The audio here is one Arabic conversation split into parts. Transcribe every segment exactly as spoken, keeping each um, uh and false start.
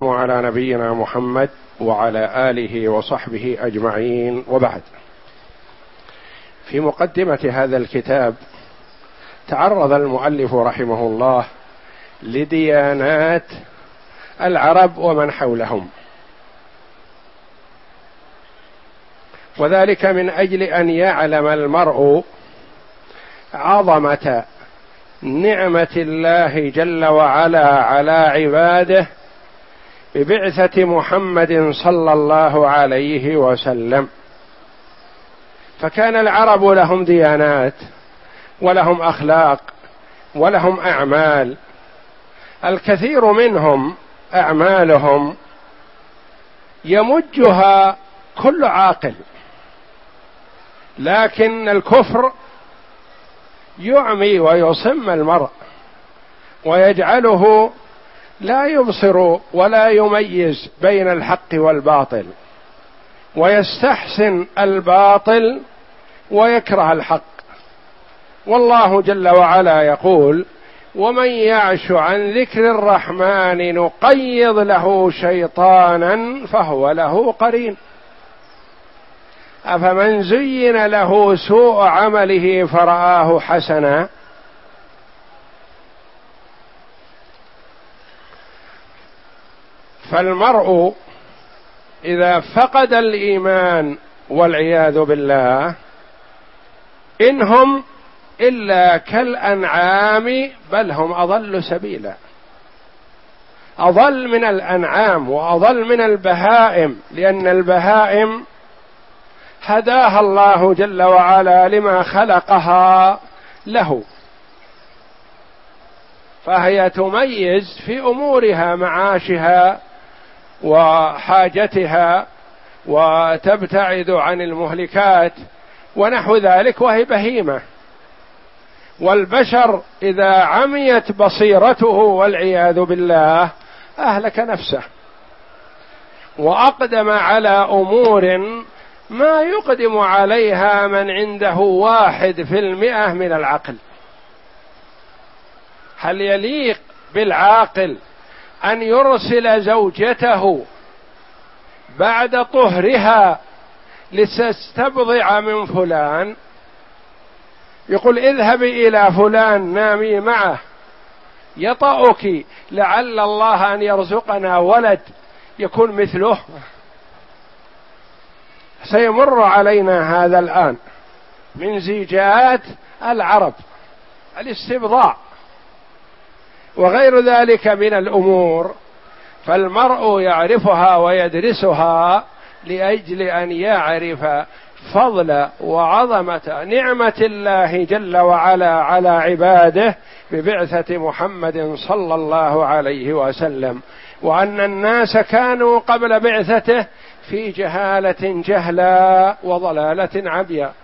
وعلى نبينا محمد وعلى آله وصحبه أجمعين، وبعد. في مقدمة هذا الكتاب تعرض المؤلف رحمه الله لديانات العرب ومن حولهم، وذلك من أجل أن يعلم المرء عظمة نعمة الله جل وعلا على عباده ببعثة محمد صلى الله عليه وسلم. فكان العرب لهم ديانات ولهم أخلاق ولهم أعمال، الكثير منهم أعمالهم يمجها كل عاقل، لكن الكفر يعمي ويصم المرء ويجعله لا يبصر ولا يميز بين الحق والباطل، ويستحسن الباطل ويكره الحق. والله جل وعلا يقول: ومن يعش عن ذكر الرحمن نقيض له شيطانا فهو له قرين. أفمن زين له سوء عمله فرآه حسنا فالمرء إذا فقد الإيمان والعياذ بالله إنهم إلا كالأنعام بل هم أضل سبيلا، أضل من الأنعام وأضل من البهائم، لأن البهائم هداها الله جل وعلا لما خلقها له، فهي تميز في أمورها، معاشها وحاجتها، وتبتعد عن المهلكات ونحو ذلك، وهي بهيمة. والبشر إذا عميت بصيرته والعياذ بالله أهلك نفسه وأقدم على أمور ما يقدم عليها من عنده واحد في المئة من العقل. هل يليق بالعاقل أن يرسل زوجته بعد طهرها لتستبضع من فلان، يقول اذهبي إلى فلان نامي معه يطأك لعل الله أن يرزقنا ولد يكون مثله؟ سيمر علينا هذا الآن من زيجات العرب، الاستبضاع وغير ذلك من الأمور، فالمرء يعرفها ويدرسها لأجل أن يعرف فضل وعظمة نعمة الله جل وعلا على عباده ببعثة محمد صلى الله عليه وسلم، وأن الناس كانوا قبل بعثته في جهالة جهلا وضلالة عمياء.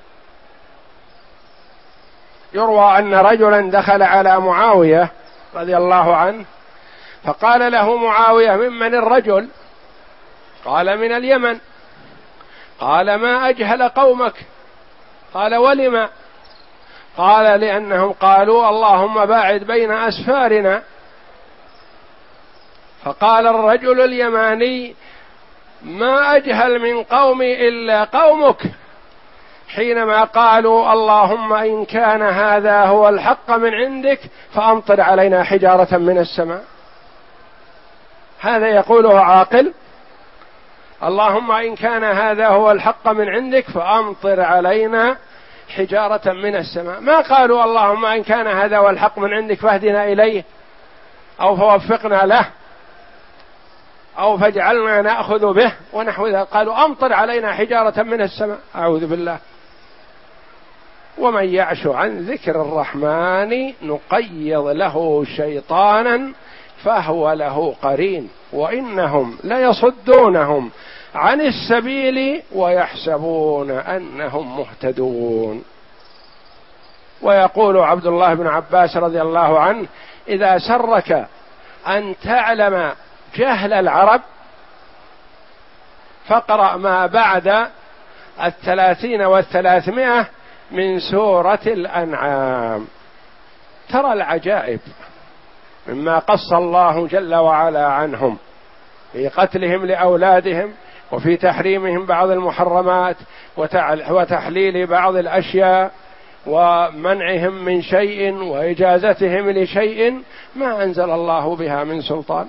يروى أن رجلا دخل على معاوية رضي الله عنه فقال له معاوية: ممن الرجل؟ قال: من اليمن. قال: ما أجهل قومك؟ قال: ولم؟ قال: لأنهم قالوا اللهم باعد بين أسفارنا. فقال الرجل اليماني: ما أجهل من قومي إلا قومك، حينما قالوا اللهم إن كان هذا هو الحق من عندك فأمطر علينا حجارة من السماء. هذا يقوله عاقل؟ اللهم إن كان هذا هو الحق من عندك فأمطر علينا حجارة من السماء. ما قالوا اللهم إن كان هذا هو الحق من عندك فاهدنا إليه أو فوفقنا له أو فاجعلنا نأخذ به ونحو ذلك، قالوا أمطر علينا حجارة من السماء. أعوذ بالله. ومن يعش عن ذكر الرحمن نقيض له شيطانا فهو له قرين وإنهم ليصدونهم عن السبيل ويحسبون أنهم مهتدون. ويقول عبد الله بن عباس رضي الله عنه: إذا سرك أن تعلم جهل العرب فاقرأ ما بعد الثلاثين والثلاثمائة من سورة الأنعام، ترى العجائب مما قص الله جل وعلا عنهم في قتلهم لأولادهم، وفي تحريمهم بعض المحرمات، وتحليل بعض الأشياء، ومنعهم من شيء وإجازتهم لشيء ما أنزل الله بها من سلطان.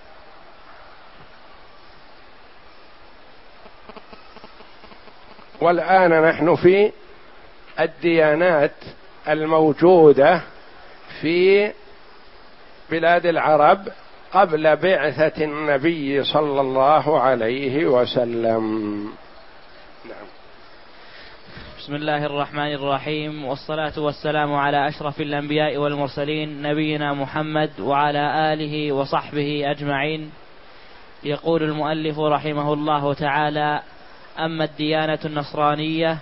والآن نحن في الديانات الموجودة في بلاد العرب قبل بعثة النبي صلى الله عليه وسلم. نعم. بسم الله الرحمن الرحيم، والصلاة والسلام على أشرف الأنبياء والمرسلين نبينا محمد وعلى آله وصحبه أجمعين. يقول المؤلف رحمه الله تعالى: أما الديانة النصرانية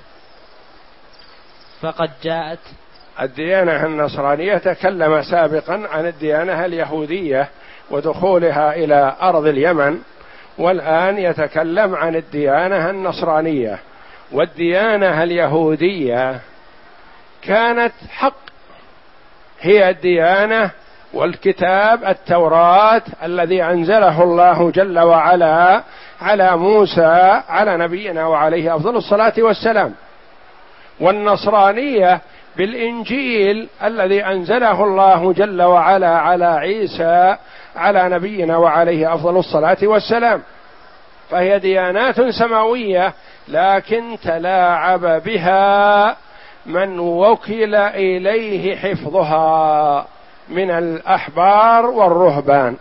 فقد جاءت. الديانة النصرانية تكلم سابقا عن الديانة اليهودية ودخولها إلى أرض اليمن، والآن يتكلم عن الديانة النصرانية. والديانة اليهودية كانت حق، هي الديانة والكتاب التوراة الذي أنزله الله جل وعلا على موسى على نبينا وعليه أفضل الصلاة والسلام. والنصرانية بالإنجيل الذي أنزله الله جل وعلا على عيسى على نبينا وعليه أفضل الصلاة والسلام. فهي ديانات سماوية، لكن تلاعب بها من وكل إليه حفظها من الأحبار والرهبان،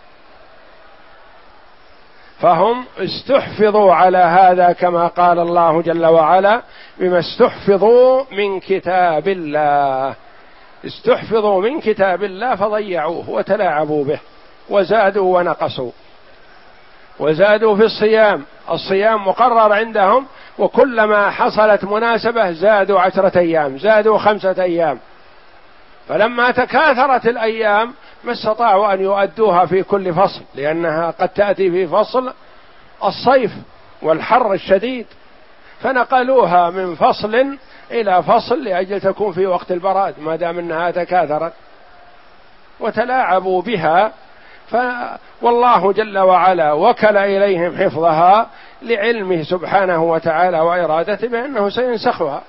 فهم استحفظوا على هذا كما قال الله جل وعلا: بما استحفظوا من كتاب الله. استحفظوا من كتاب الله فضيعوه وتلاعبوا به وزادوا ونقصوا، وزادوا في الصيام. الصيام مقرر عندهم، وكلما حصلت مناسبة زادوا عشرة أيام، زادوا خمسة أيام. فلما تكاثرت الأيام ما استطاعوا أن يؤدوها في كل فصل، لأنها قد تأتي في فصل الصيف والحر الشديد، فنقلوها من فصل إلى فصل لأجل تكون في وقت البراد ما دام أنها تكاثرت، وتلاعبوا بها. ف... والله جل وعلا وكل إليهم حفظها لعلمه سبحانه وتعالى وإرادته بأنه سينسخها.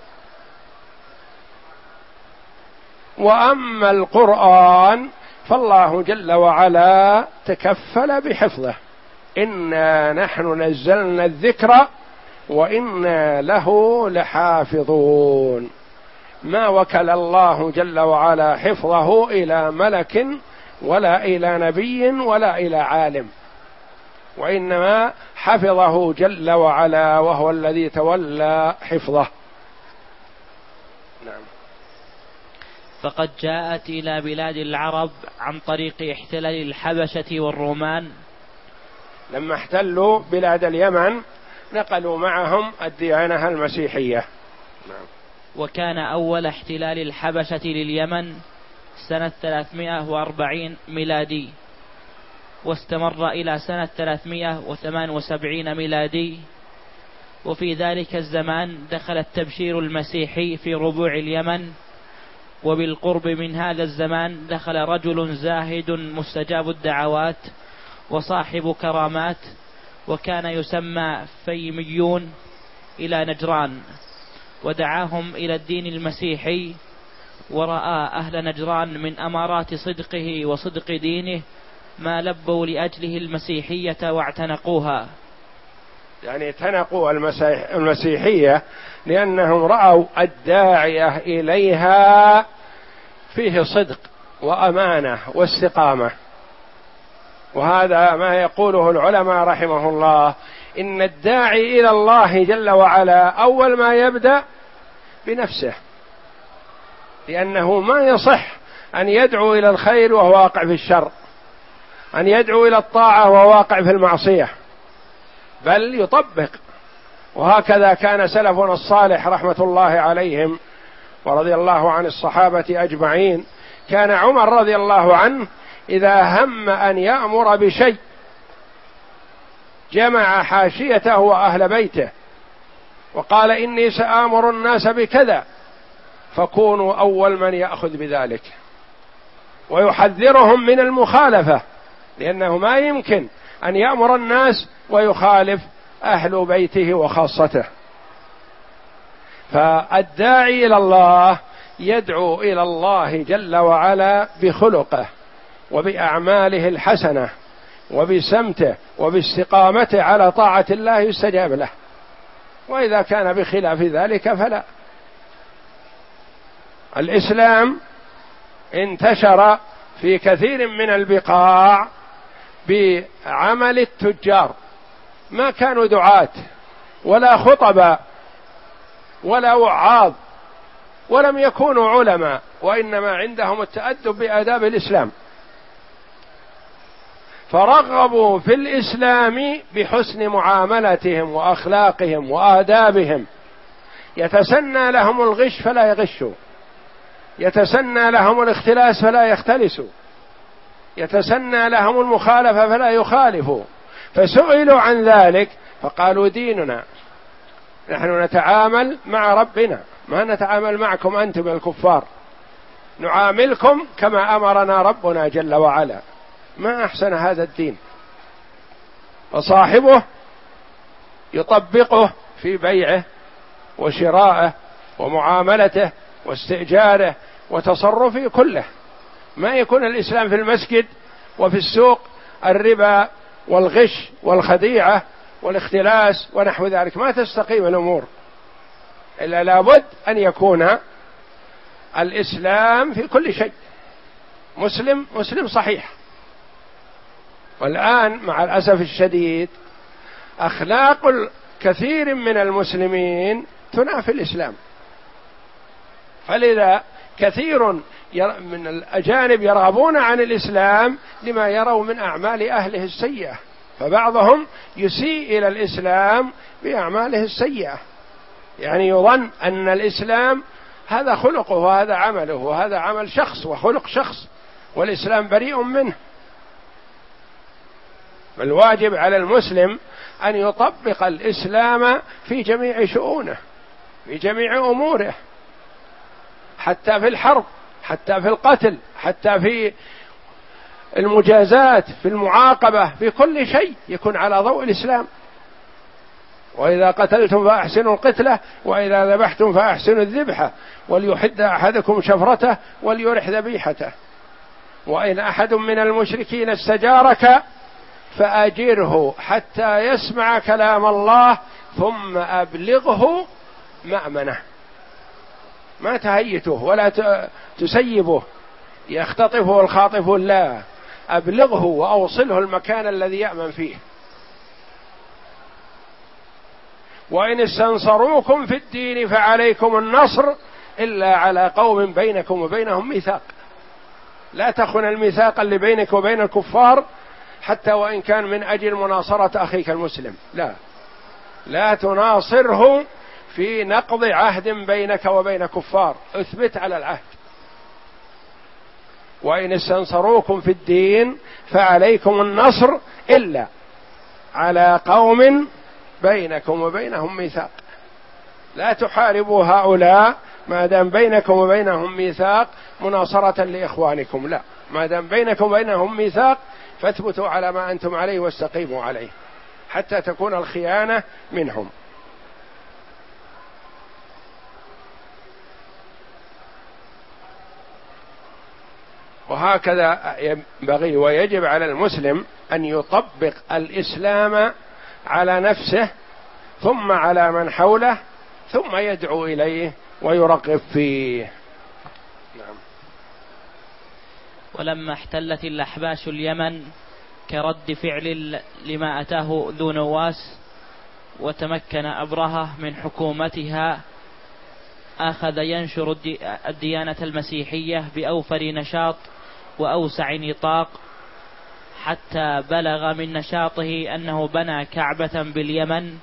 وأما القرآن فالله جل وعلا تكفل بحفظه: إنا نحن نزلنا الذكر وإنا له لحافظون. ما وكل الله جل وعلا حفظه إلى ملك ولا إلى نبي ولا إلى عالم، وإنما حفظه جل وعلا وهو الذي تولى حفظه. نعم. فقد جاءت إلى بلاد العرب عن طريق احتلال الحبشة والرومان. لما احتلوا بلاد اليمن نقلوا معهم الديانة المسيحية. نعم. وكان أول احتلال الحبشة لليمن سنة ثلاثمائة وأربعين ميلادي، واستمر إلى سنة ثلاثمائة وثمانية وسبعين ميلادي. وفي ذلك الزمان دخل التبشير المسيحي في ربوع اليمن. وبالقرب من هذا الزمان دخل رجل زاهد مستجاب الدعوات وصاحب كرامات، وكان يسمى فيميون، إلى نجران، ودعاهم إلى الدين المسيحي. ورأى أهل نجران من أمارات صدقه وصدق دينه ما لبوا لأجله المسيحية واعتنقوها. يعني اعتنقوا المسيح المسيحية لأنهم رأوا الداعية إليها فيه صدق وأمانة واستقامة. وهذا ما يقوله العلماء رحمه الله: إن الداعي إلى الله جل وعلا أول ما يبدأ بنفسه، لأنه ما يصح أن يدعو إلى الخير وهو واقع في الشر، أن يدعو إلى الطاعة وهو واقع في المعصية، بل يطبق. وهكذا كان سلفنا الصالح رحمة الله عليهم ورضي الله عن الصحابة أجمعين. كان عمر رضي الله عنه إذا هم أن يأمر بشيء جمع حاشيته وأهل بيته وقال: إني سآمر الناس بكذا، فكونوا أول من يأخذ بذلك، ويحذرهم من المخالفة، لأنه ما يمكن أن يأمر الناس ويخالف أهل بيته وخاصته. فالداعي إلى الله يدعو إلى الله جل وعلا بخلقه وبأعماله الحسنة وبسمته وباستقامته على طاعة الله يستجاب له، وإذا كان بخلاف ذلك فلا. الإسلام انتشر في كثير من البقاع بعمل التجار، ما كانوا دعاة ولا خطباء ولا وعاظ ولم يكونوا علماء، وإنما عندهم التأدب بآداب الإسلام، فرغبوا في الإسلام بحسن معاملتهم وأخلاقهم وآدابهم. يتسنى لهم الغش فلا يغشوا، يتسنى لهم الاختلاس فلا يختلسوا، يتسنى لهم المخالفة فلا يخالفوا. فسئلوا عن ذلك فقالوا ديننا، نحن نتعامل مع ربنا، ما نتعامل معكم أنتم الكفار، نعاملكم كما أمرنا ربنا جل وعلا. ما أحسن هذا الدين. وصاحبه يطبقه في بيعه وشرائه ومعاملته واستئجاره وتصرفه كله. ما يكون الإسلام في المسجد وفي السوق الربا والغش والخديعة والاختلاس ونحو ذلك، ما تستقيم الأمور، إلا لابد أن يكون الإسلام في كل شيء مسلم مسلم صحيح. والآن مع الأسف الشديد أخلاق كثير من المسلمين تنافي الإسلام، فلذا كثير من الأجانب يرغبون عن الإسلام لما يروا من أعمال أهله السيئة، فبعضهم يسيء إلى الإسلام بأعماله السيئة، يعني يظن أن الإسلام هذا خلقه وهذا عمله وهذا عمل شخص وخلق شخص، والإسلام بريء منه. فالواجب على المسلم أن يطبق الإسلام في جميع شؤونه، في جميع أموره، حتى في الحرب، حتى في القتل، حتى في المجازات، في المعاقبة، في كل شيء يكون على ضوء الإسلام. وإذا قتلتم فأحسنوا القتلة وإذا ذبحتم فأحسنوا الذبحة وليحد أحدكم شفرته وليرح ذبيحته، وإن أحد من المشركين استجارك فأجره حتى يسمع كلام الله ثم أبلغه مأمنه. ما تهيته ولا تسيبه يختطفه الخاطف، لا، أبلغه وأوصله المكان الذي يأمن فيه. وإن استنصروكم في الدين فعليكم النصر إلا على قوم بينكم وبينهم ميثاق. لا تخن الميثاق اللي بينك وبين الكفار حتى وإن كان من أجل مناصرة أخيك المسلم، لا لا تناصره في نقض عهد بينك وبين كفار، اثبت على العهد. وإن استنصروكم في الدين فعليكم النصر إلا على قوم بينكم وبينهم ميثاق. لا تحاربوا هؤلاء ما دام بينكم وبينهم ميثاق مناصرة لإخوانكم، لا، ما دام بينكم وبينهم ميثاق فاثبتوا على ما أنتم عليه واستقيموا عليه حتى تكون الخيانة منهم. وهكذا ينبغي ويجب على المسلم أن يطبق الإسلام على نفسه ثم على من حوله ثم يدعو إليه ويرغب فيه. نعم. ولما احتلت الأحباش اليمن كرد فعل لما أتاه ذو نواس وتمكن أبرهة من حكومتها، أخذ ينشر الديانة المسيحية بأوفر نشاط وأوسع نطاق، حتى بلغ من نشاطه أنه بنى كعبة باليمن،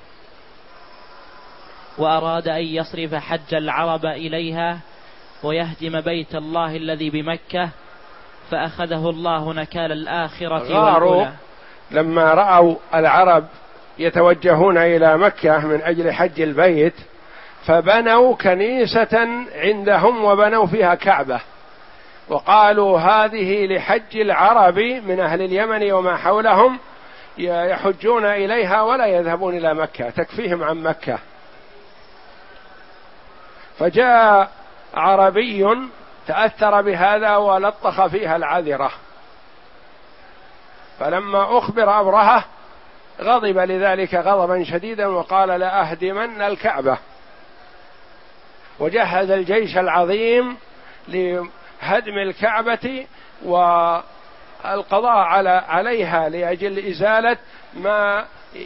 وأراد أن يصرف حج العرب إليها ويهدم بيت الله الذي بمكة، فأخذه الله نكال الآخرة والأولى. لما رأوا العرب يتوجهون إلى مكة من أجل حج البيت فبنوا كنيسة عندهم وبنوا فيها كعبة، وقالوا هذه لحج العرب من أهل اليمن وما حولهم يحجون إليها ولا يذهبون إلى مكة، تكفيهم عن مكة. فجاء عربي تأثر بهذا ولطخ فيها العذرة، فلما أخبر أبرهة غضب لذلك غضبا شديدا وقال لأهدمن الكعبة، وجهز الجيش العظيم لهدم الكعبة والقضاء على عليها لأجل إزالة ما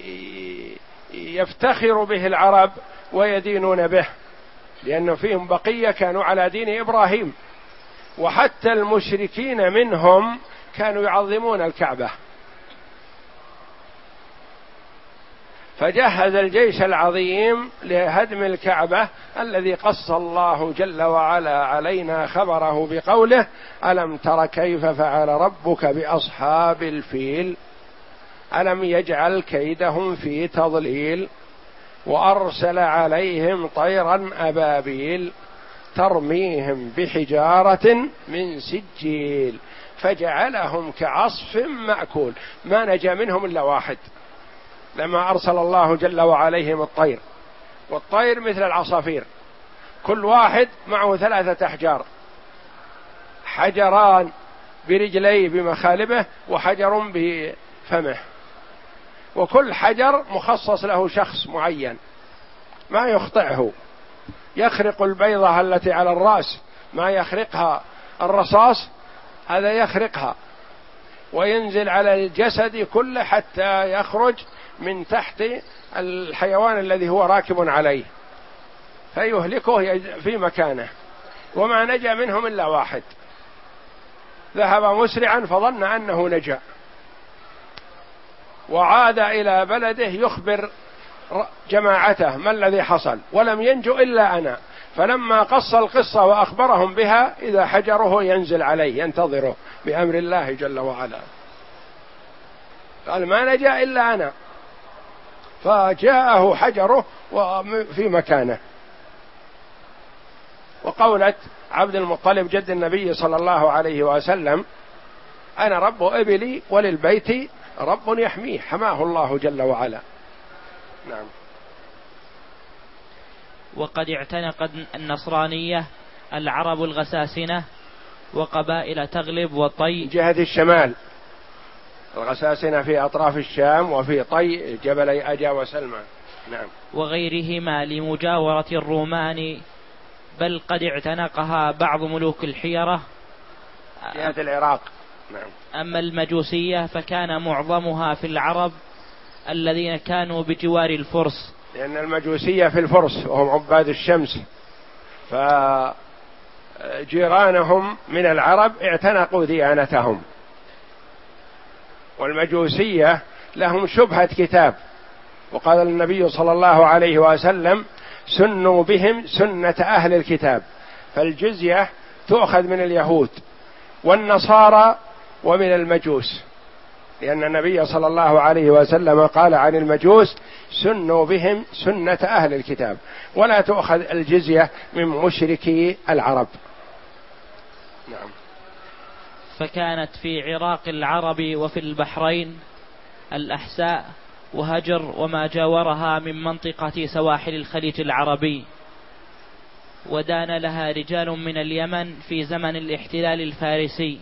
يفتخر به العرب ويدينون به، لأن فيهم بقية كانوا على دين إبراهيم، وحتى المشركين منهم كانوا يعظمون الكعبة. فجهز الجيش العظيم لهدم الكعبة الذي قص الله جل وعلا علينا خبره بقوله: ألم تر كيف فعل ربك بأصحاب الفيل ألم يجعل كيدهم في تضليل وأرسل عليهم طيرا أبابيل ترميهم بحجارة من سجيل فجعلهم كعصف مأكول. ما نجا منهم إلا واحد لما أرسل الله جل وعليهم الطير، والطير مثل العصافير، كل واحد معه ثلاثة أحجار، حجران برجليه بمخالبه وحجر بفمه، وكل حجر مخصص له شخص معين ما يخطئه، يخرق البيضة التي على الرأس ما يخرقها الرصاص، هذا يخرقها وينزل على الجسد كله حتى يخرج من تحت الحيوان الذي هو راكب عليه فيهلكه في مكانه. وما نجا منهم إلا واحد، ذهب مسرعا فظن أنه نجا وعاد إلى بلده يخبر جماعته ما الذي حصل، ولم ينجو إلا أنا. فلما قص القصة وأخبرهم بها إذا حجره ينزل عليه ينتظره بأمر الله جل وعلا، قال ما نجا إلا أنا، فجاءه حجره في مكانه. وقولت عبد المطلب جد النبي صلى الله عليه وسلم: أنا رب إبلي وللبيت رب يحميه، حماه الله جل وعلا. نعم. وقد اعتنقت النصرانية العرب الغساسنة وقبائل تغلب وطي جهة الشمال، الغساسنة في أطراف الشام وفي طي جبلي أجا وسلمان. نعم. وغيرهما لمجاورة الرومان، بل قد اعتنقها بعض ملوك الحيرة جهة العراق. نعم. أما المجوسية فكان معظمها في العرب الذين كانوا بجوار الفرس، لأن المجوسية في الفرس وهم عباد الشمس، فجيرانهم من العرب اعتنقوا ديانتهم. والمجوسية لهم شبهة كتاب، وقال النبي صلى الله عليه وسلم: سنوا بهم سنة أهل الكتاب، فالجزية تؤخذ من اليهود والنصارى ومن المجوس، لأن النبي صلى الله عليه وسلم قال عن المجوس: سنوا بهم سنة أهل الكتاب، ولا تؤخذ الجزية من مشركي العرب. نعم. فكانت في عراق العرب وفي البحرين الأحساء وهجر وما جاورها من منطقة سواحل الخليج العربي، ودان لها رجال من اليمن في زمن الاحتلال الفارسي.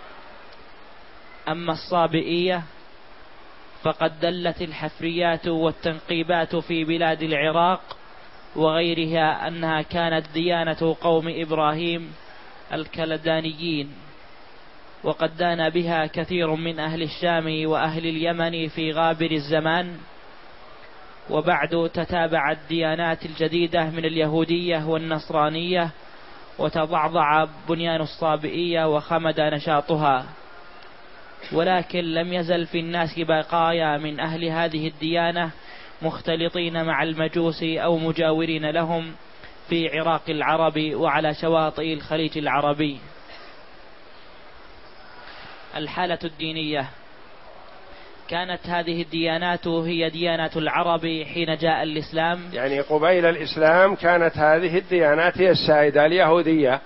أما الصابئية فقد دلت الحفريات والتنقيبات في بلاد العراق وغيرها أنها كانت ديانة قوم إبراهيم الكلدانيين، وقد دان بها كثير من أهل الشام وأهل اليمن في غابر الزمان. وبعد تتابعت الديانات الجديدة من اليهودية والنصرانية، وتضعضع بنيان الصابئية وخمد نشاطها، ولكن لم يزل في الناس بقايا من أهل هذه الديانة مختلطين مع المجوس أو مجاورين لهم في عراق العرب وعلى شواطئ الخليج العربي. الحالة الدينية: كانت هذه الديانات هي ديانات العرب حين جاء الإسلام، يعني قبيل الإسلام كانت هذه الديانات هي السائدة، اليهودية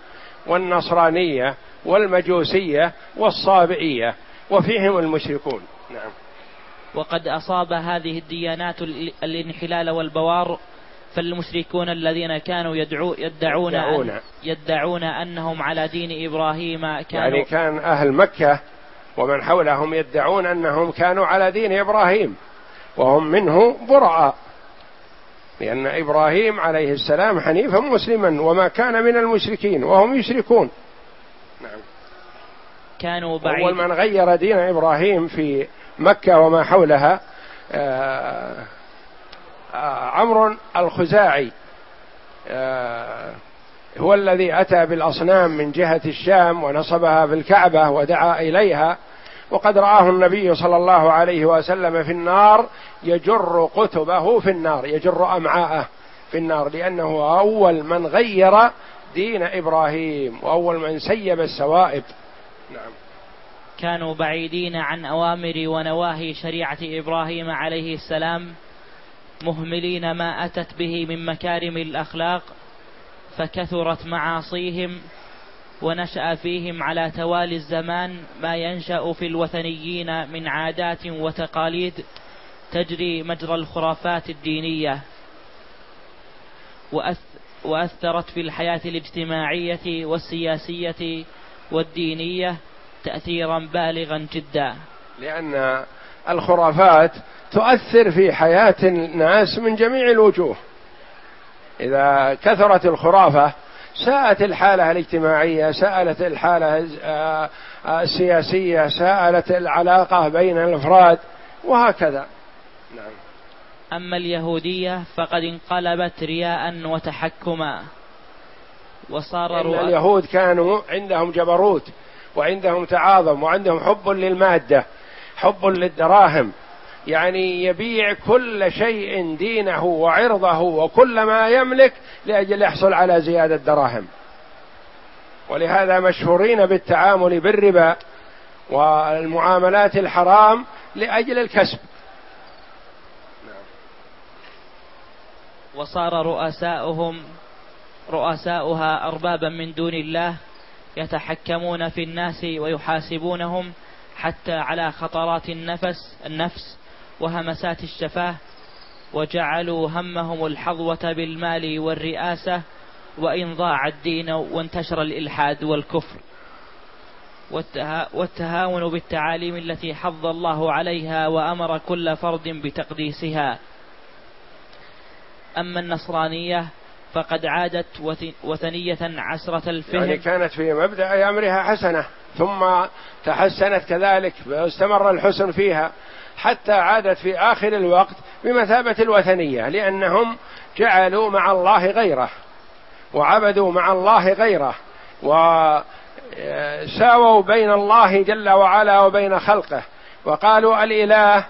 وقد أصاب هذه الديانات الانحلال والبوار، فالمشركون الذين كانوا يدعو يدعون, يدعون. أن يدعون أنهم على دين إبراهيم كانوا يعني كان أهل مكة ومن حولهم يدعون أنهم كانوا على دين إبراهيم وهم منه براء، لأن إبراهيم عليه السلام حنيفا مسلما وما كان من المشركين وهم يشركون. نعم. كانوا بعيد. أول من غير دين إبراهيم في مكة وما حولها آه آه عمرو الخزاعي، آه هو الذي أتى بالأصنام من جهة الشام ونصبها في الكعبة ودعا إليها، وقد رآه النبي صلى الله عليه وسلم في النار يجر قتبه في النار، يجر أمعاءه في النار، لأنه أول من غير دين إبراهيم وأول من سيب السوائب. نعم. كانوا بعيدين عن أوامر ونواهي شريعة إبراهيم عليه السلام، مهملين ما أتت به من مكارم الأخلاق، فكثرت معاصيهم ونشأ فيهم على توالي الزمان ما ينشأ في الوثنيين من عادات وتقاليد تجري مجرى الخرافات الدينية، وأثرت في الحياة الاجتماعية والسياسية والدينية تأثيرا بالغا جدا. لأن الخرافات تؤثر في حياة الناس من جميع الوجوه، إذا كثرت الخرافة ساءت الحالة الاجتماعية، ساءت الحالة السياسية، ساءت العلاقة بين الأفراد وهكذا. نعم. أما اليهودية فقد انقلبت رياء وتحكما، وصار إن اليهود كانوا عندهم جبروت وعندهم تعاظم وعندهم حب للمادة، حب للدراهم، يعني يبيع كل شيء دينه وعرضه وكل ما يملك لأجل يحصل على زيادة دراهم، ولهذا مشهورين بالتعامل بالربا والمعاملات الحرام لأجل الكسب. وصار رؤساؤهم رؤساؤها أربابا من دون الله يتحكمون في الناس ويحاسبونهم حتى على خطرات النفس النفس وهمسات الشفاه، وجعلوا همهم الحظوة بالمال والرئاسة، وإن ضاع الدين وانتشر الإلحاد والكفر، والتهاون بالتعاليم التي حض الله عليها وأمر كل فرد بتقديسها. أما النصرانية فقد عادت وثنية عسرة الفهم، يعني كانت في مبدأ أمرها حسنة ثم تحسنت كذلك واستمر الحسن فيها حتى عادت في آخر الوقت بمثابة الوثنية، لأنهم جعلوا مع الله غيره وعبدوا مع الله غيره وساووا بين الله جل وعلا وبين خلقه، وقالوا الإله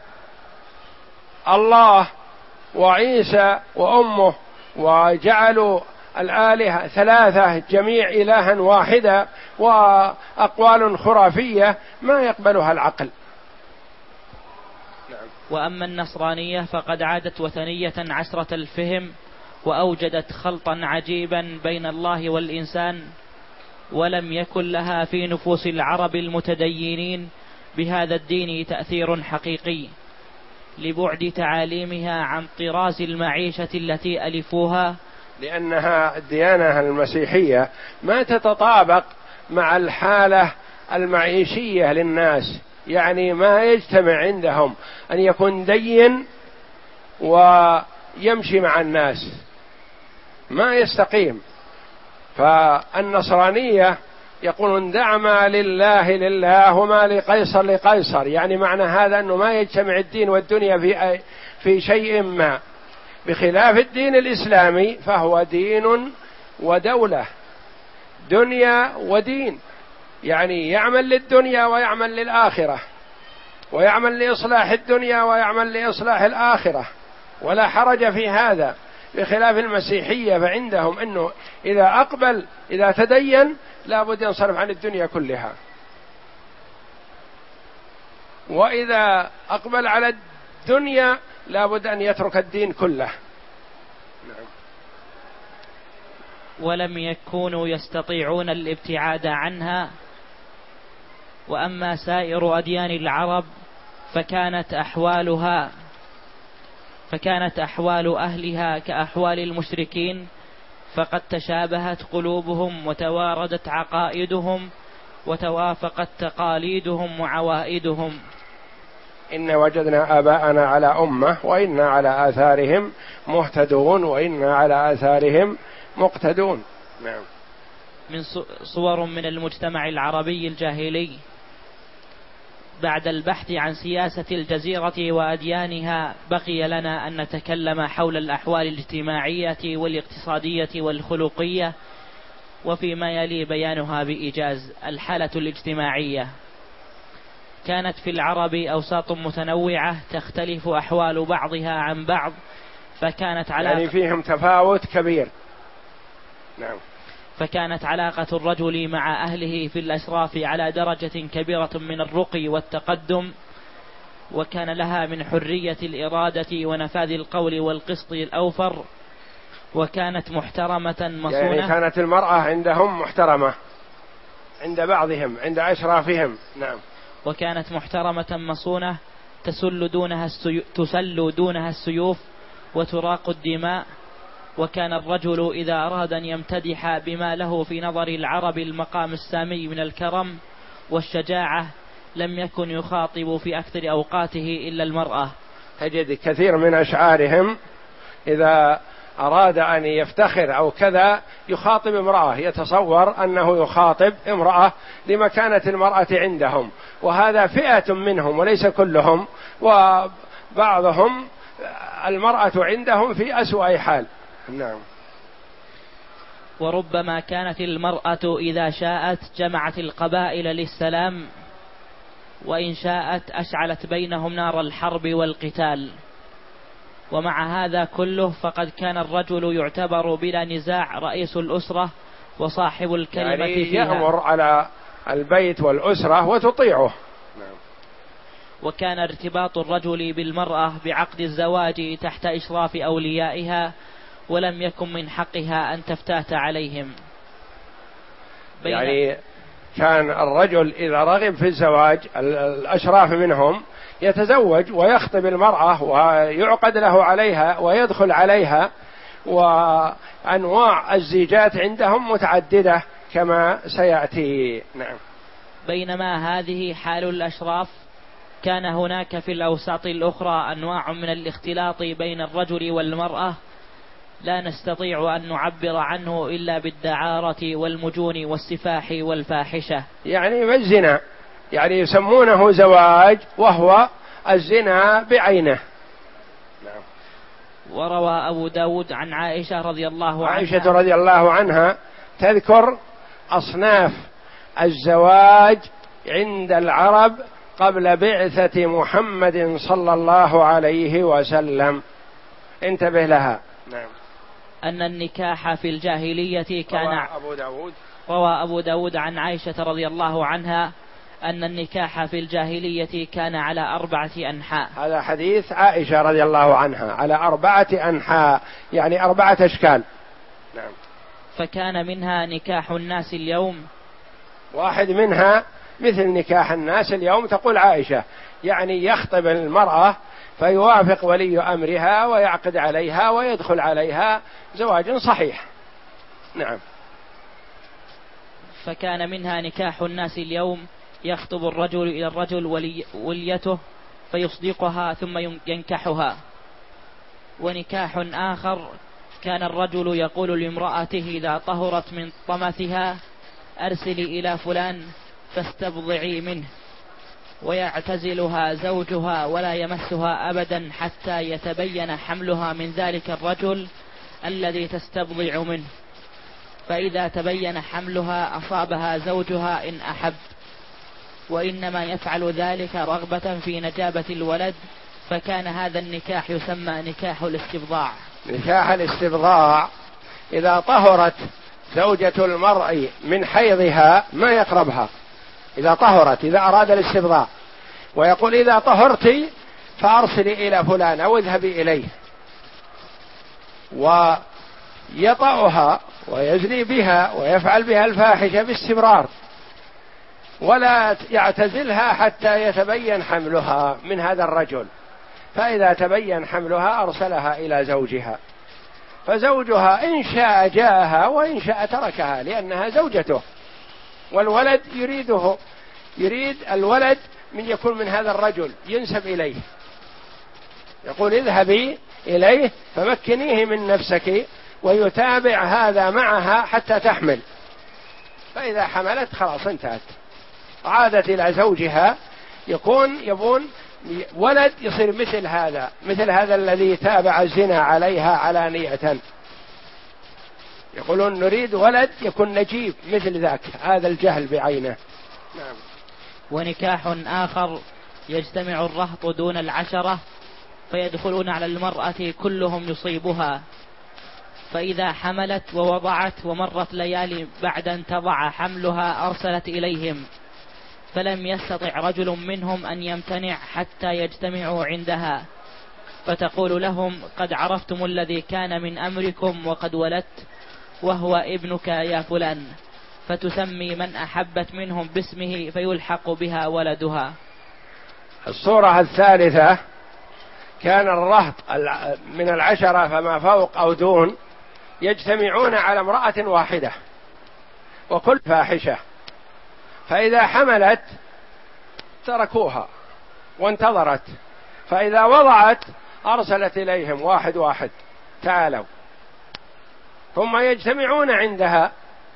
الله وعيسى وأمه، وجعلوا الآلهة ثلاثة جميع إلها واحدا، وأقوال خرافية ما يقبلها العقل. وأما النصرانية فقد عادت وثنية عسرة الفهم، وأوجدت خلطا عجيبا بين الله والإنسان، ولم يكن لها في نفوس العرب المتدينين بهذا الدين تأثير حقيقي، لبعد تعاليمها عن طراز المعيشة التي ألفوها، لأنها الديانة المسيحية ما تتطابق مع الحالة المعيشية للناس، يعني ما يجتمع عندهم أن يكون دين ويمشي مع الناس، ما يستقيم. فالنصرانية يقولون دع ما لله لله وما لقيصر لقيصر، يعني معنى هذا أنه ما يجتمع الدين والدنيا في في شيء ما، بخلاف الدين الإسلامي فهو دين ودولة، دنيا ودين، يعني يعمل للدنيا ويعمل للآخرة، ويعمل لإصلاح الدنيا ويعمل لإصلاح الآخرة، ولا حرج في هذا، بخلاف المسيحية فعندهم أنه إذا أقبل إذا تدين لابد ينصرف عن الدنيا كلها، وإذا أقبل على الدنيا لابد أن يترك الدين كله. نعم. ولم يكونوا يستطيعون الابتعاد عنها. وأما سائر أديان العرب فكانت أحوالها فكانت أحوال أهلها كأحوال المشركين، فقد تشابهت قلوبهم وتواردت عقائدهم وتوافقت تقاليدهم وعوائدهم. إن وجدنا آباءنا على أمة وإنا على آثارهم مهتدون وإنا على آثارهم مقتدون. نعم. من صور من المجتمع العربي الجاهلي. بعد البحث عن سياسة الجزيرة وأديانها، بقي لنا أن نتكلم حول الأحوال الاجتماعية والاقتصادية والخلقية، وفيما يلي بيانها بإيجاز. الحالة الاجتماعية. كانت في العرب أوساط متنوعة تختلف أحوال بعضها عن بعض، فكانت علاقة يعني فيهم تفاوت كبير. نعم. فكانت علاقة الرجل مع أهله في الأشراف على درجة كبيرة من الرقي والتقدم، وكان لها من حرية الإرادة ونفاذ القول والقسط الأوفر، وكانت محترمة مصونة. يعني كانت المرأة عندهم محترمة عند بعضهم عند أشرافهم. نعم. وكانت محترمة مصونة تسل دونها السيو... تسل دونها السيوف وتراق الدماء. وكان الرجل إذا أراد أن يمتدح بما له في نظر العرب المقام السامي من الكرم والشجاعة، لم يكن يخاطب في أكثر أوقاته إلا المرأة. تجد كثير من أشعارهم إذا أراد أن يفتخر أو كذا يخاطب امرأة، يتصور أنه يخاطب امرأة لمكانة المرأة عندهم، وهذا فئة منهم وليس كلهم، وبعضهم المرأة عندهم في أسوأ حال. نعم. وربما كانت المرأة إذا شاءت جمعت القبائل للسلام، وإن شاءت أشعلت بينهم نار الحرب والقتال. ومع هذا كله فقد كان الرجل يعتبر بلا نزاع رئيس الأسرة وصاحب الكلمة يعني فيها، يأمر على البيت والأسرة وتطيعه. نعم. وكان ارتباط الرجل بالمرأة بعقد الزواج تحت إشراف أوليائها، ولم يكن من حقها أن تفتات عليهم. يعني كان الرجل إذا رغب في الزواج الأشراف منهم يتزوج ويخطب المرأة ويعقد له عليها ويدخل عليها، وأنواع الزيجات عندهم متعددة كما سيأتي. نعم. بينما هذه حال الأشراف، كان هناك في الأوساط الأخرى أنواع من الاختلاط بين الرجل والمرأة لا نستطيع أن نعبر عنه إلا بالدعارة والمجون والسفاح والفاحشة. يعني بالزنا، يعني يسمونه زواج وهو الزنا بعينه. نعم. وروى أبو داود عن عائشة رضي الله عنها عائشة رضي الله عنها تذكر أصناف الزواج عند العرب قبل بعثة محمد صلى الله عليه وسلم، انتبه لها. نعم. أن النكاح في الجاهلية كان روى أبو داود روى أبو داود عن عائشة رضي الله عنها أن النكاح في الجاهلية كان على أربعة أنحاء. هذا حديث عائشة رضي الله عنها، على أربعة أنحاء يعني أربعة أشكال. نعم. فكان منها نكاح الناس اليوم، واحد منها مثل نكاح الناس اليوم تقول عائشة، يعني يخطب المرأة فيوافق ولي أمرها ويعقد عليها ويدخل عليها زواج صحيح. نعم. فكان منها نكاح الناس اليوم، يخطب الرجل إلى الرجل ولي وليته فيصدقها ثم ينكحها. ونكاح آخر كان الرجل يقول لامرأته إذا طهرت من طمثها أرسلي إلى فلان فاستبضعي منه، ويعتزلها زوجها ولا يمسها أبدا حتى يتبين حملها من ذلك الرجل الذي تستبضع منه، فإذا تبين حملها أصابها زوجها إن أحب، وإنما يفعل ذلك رغبة في نجابة الولد، فكان هذا النكاح يسمى نكاح الاستبضاع. نكاح الاستبضاع إذا طهرت زوجة المرء من حيضها ما يقربها، إذا طهرت، إذا أراد الاستبضاع، ويقول إذا طهرت فأرسلي إلى فلان أو اذهبي إليه، ويطأها ويزني بها ويفعل بها الفاحشة باستمرار، ولا يعتزلها حتى يتبين حملها من هذا الرجل، فإذا تبين حملها أرسلها إلى زوجها، فزوجها إن شاء جاءها وإن شاء تركها لأنها زوجته، والولد يريده، يريد الولد من يكون من هذا الرجل ينسب إليه، يقول اذهبي إليه فمكنيه من نفسك، ويتابع هذا معها حتى تحمل، فإذا حملت خلاص انتهت، عادت إلى زوجها. يكون يبون ولد يصير مثل هذا، مثل هذا الذي تابع الزنا عليها علانية، يقولون نريد ولد يكون نجيب مثل ذاك، هذا الجهل بعينه. نعم. ونكاح آخر يجتمع الرهط دون العشرة فيدخلون على المرأة كلهم يصيبها، فإذا حملت ووضعت ومرت ليالي بعد أن تضع حملها أرسلت إليهم، فلم يستطع رجل منهم أن يمتنع حتى يجتمعوا عندها، فتقول لهم قد عرفتم الذي كان من أمركم وقد ولدت وهو ابنك يا فلان، فتسمي من أحبت منهم باسمه فيلحق بها ولدها. الصورة الثالثة كان الرهط من العشرة فما فوق أو دون يجتمعون على امرأة واحدة وكل فاحشة، فإذا حملت تركوها وانتظرت، فإذا وضعت أرسلت إليهم واحد واحد تعالوا، ثم يجتمعون عندها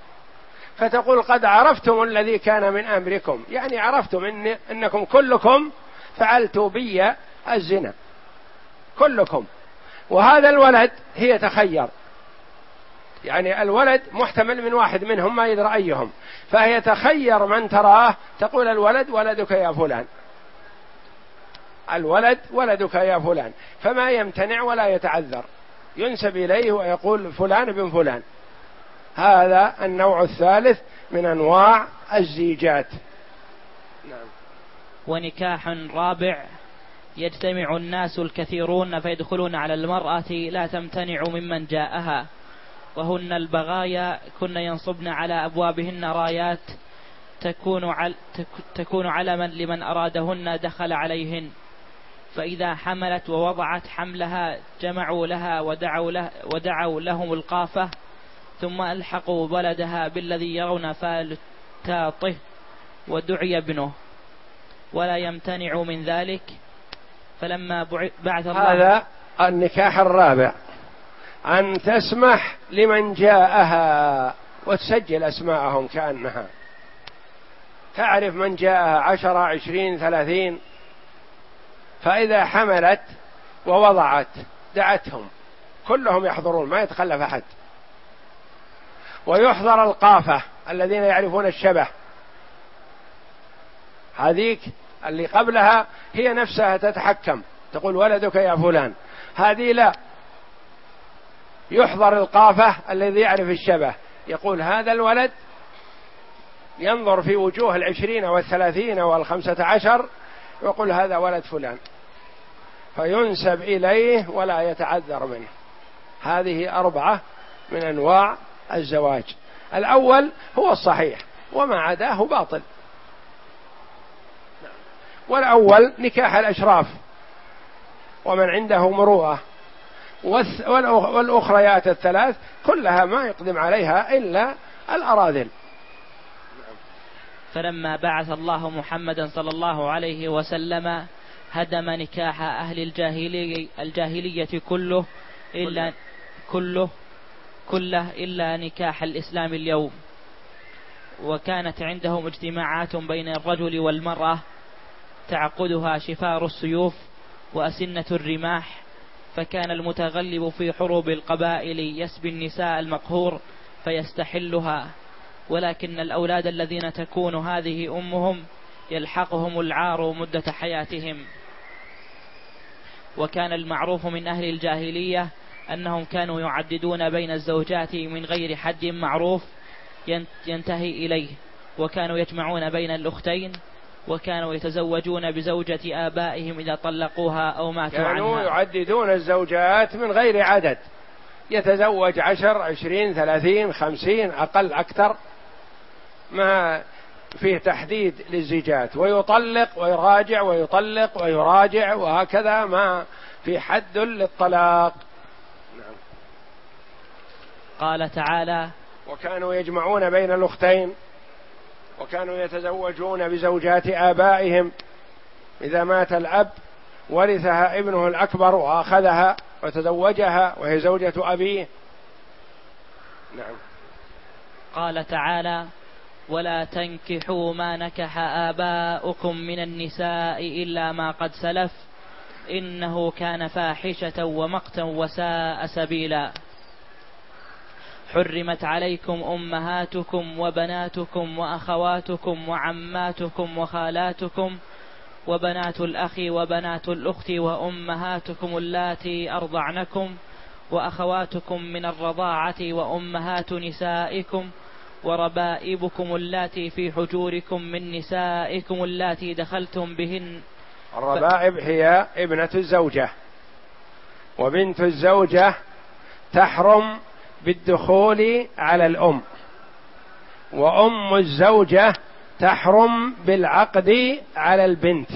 فتقول قد عرفتم الذي كان من أمركم، يعني عرفتم إن إنكم كلكم فعلتوا بي الزنا كلكم، وهذا الولد هي تخير، يعني الولد محتمل من واحد منهم ما يدرى أيهم، فهي تخير من تراه، تقول الولد ولدك يا فلان، الولد ولدك يا فلان، فما يمتنع ولا يتعذر، ينسب إليه ويقول فلان بن فلان. هذا النوع الثالث من أنواع الزيجات. نعم. ونكاح رابع يجتمع الناس الكثيرون فيدخلون على المرأة لا تمتنع ممن جاءها، وهن البغايا كن ينصبن على أبوابهن رايات تكون عل تكون علما لمن أرادهن دخل عليهن، فإذا حملت ووضعت حملها جمعوا لها ودعوا, له ودعوا لهم القافة، ثم ألحقوا ولدها بالذي يرون فالتاطه ودعي ابنه ولا يمتنع من ذلك. فلما بعث الله هذا النكاح الرابع، أن تسمح لمن جاءها وتسجل أسماءهم كأنها تعرف من جاءها عشرة عشرين ثلاثين، فإذا حملت ووضعت دعتهم كلهم يحضرون ما يتخلف أحد، ويحضر القافة الذين يعرفون الشبه، هذيك اللي قبلها هي نفسها تتحكم تقول ولدك يا فلان، هذه لا، يحضر القافة الذي يعرف الشبه يقول هذا الولد، ينظر في وجوه العشرين والثلاثين والخمسة عشر يقول هذا ولد فلان، فينسب إليه ولا يتعذر منه. هذه أربعة من أنواع الزواج. الأول هو الصحيح وما عداه باطل، والأول نكاح الأشراف ومن عنده مروءة، والأخريات الثلاث كلها ما يقدم عليها إلا الأراذل. فلما بعث الله محمدا صلى الله عليه وسلم هدم نكاح أهل الجاهلية, الجاهلية كله إلا كله كله إلا نكاح الإسلام اليوم، وكانت عندهم اجتماعات بين الرجل والمرأة تعقدها شفار السيوف وأسنة الرماح، فكان المتغلب في حروب القبائل يسبي النساء المقهور فيستحلها، ولكن الأولاد الذين تكون هذه أمهم يلحقهم العار مدة حياتهم. وكان المعروف من أهل الجاهلية أنهم كانوا يعددون بين الزوجات من غير حد معروف ينتهي إليه، وكانوا يجمعون بين الأختين، وكانوا يتزوجون بزوجة آبائهم إذا طلقوها أو ماتوا عنها. كانوا يعددون الزوجات من غير عدد، يتزوج عشر عشرين ثلاثين خمسين أقل أكثر، ما فيه تحديد للزيجات، ويطلق ويراجع ويطلق ويراجع، وهكذا ما في حد للطلاق. نعم. قال تعالى: وكانوا يجمعون بين الأختين، وكانوا يتزوجون بزوجات آبائهم، إذا مات الأب ورثها ابنه الأكبر وأخذها وتزوجها وهي زوجة أبيه. نعم. قال تعالى: ولا تنكحوا ما نكح آباؤكم من النساء إلا ما قد سلف إنه كان فاحشة ومقتا وساء سبيلا. حرمت عليكم أمهاتكم وبناتكم وأخواتكم وعماتكم وخالاتكم وبنات الأخ وبنات الأخت وأمهاتكم اللاتي أرضعنكم وأخواتكم من الرضاعة وأمهات نسائكم وربائبكم اللاتي في حجوركم من نسائكم اللاتي دخلتم بهن. الربائب هي ابنة الزوجة، وبنت الزوجة تحرم بالدخول على الأم، وأم الزوجة تحرم بالعقد على البنت.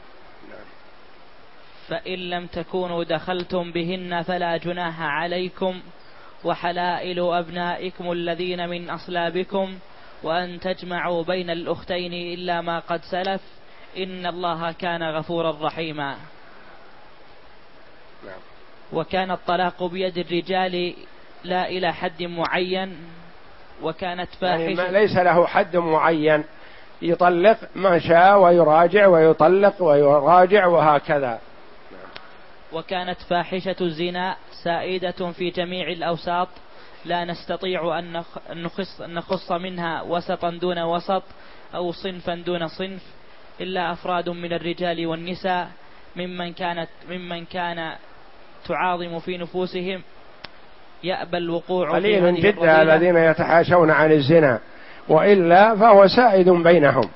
فإن لم تكونوا دخلتم بهن فلا جناح عليكم، وحلائل أبنائكم الذين من أصلابكم، وأن تجمعوا بين الأختين إلا ما قد سلف إن الله كان غفورا رحيما. وكان الطلاق بيد الرجال لا إلى حد معين، وكانت فاحشة، يعني ليس له حد معين، يطلق ما شاء ويراجع ويطلق ويراجع وهكذا. وكانت فاحشة الزنا سائدة في جميع الأوساط، لا نستطيع أن نخص, نخص منها وسطا دون وسط أو صنفا دون صنف، إلا أفراد من الرجال والنساء ممن كانت ممن كان تعاظم في نفوسهم يأبى الوقوع قليل جدا الذين يتحاشون عن الزنا، وإلا فهو سائد بينهم،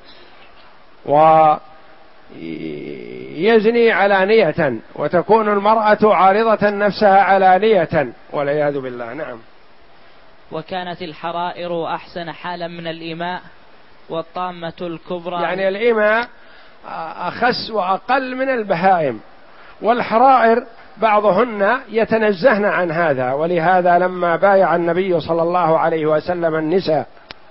ويزني علانية، وتكون المرأة عارضة نفسها علانية والعياذ بالله. نعم. وكانت الحرائر أحسن حالا من الإماء، والطامة الكبرى، يعني الإماء أخس وأقل من البهائم، والحرائر بعضهن يتنزهن عن هذا، ولهذا لما بايع النبي صلى الله عليه وسلم النساء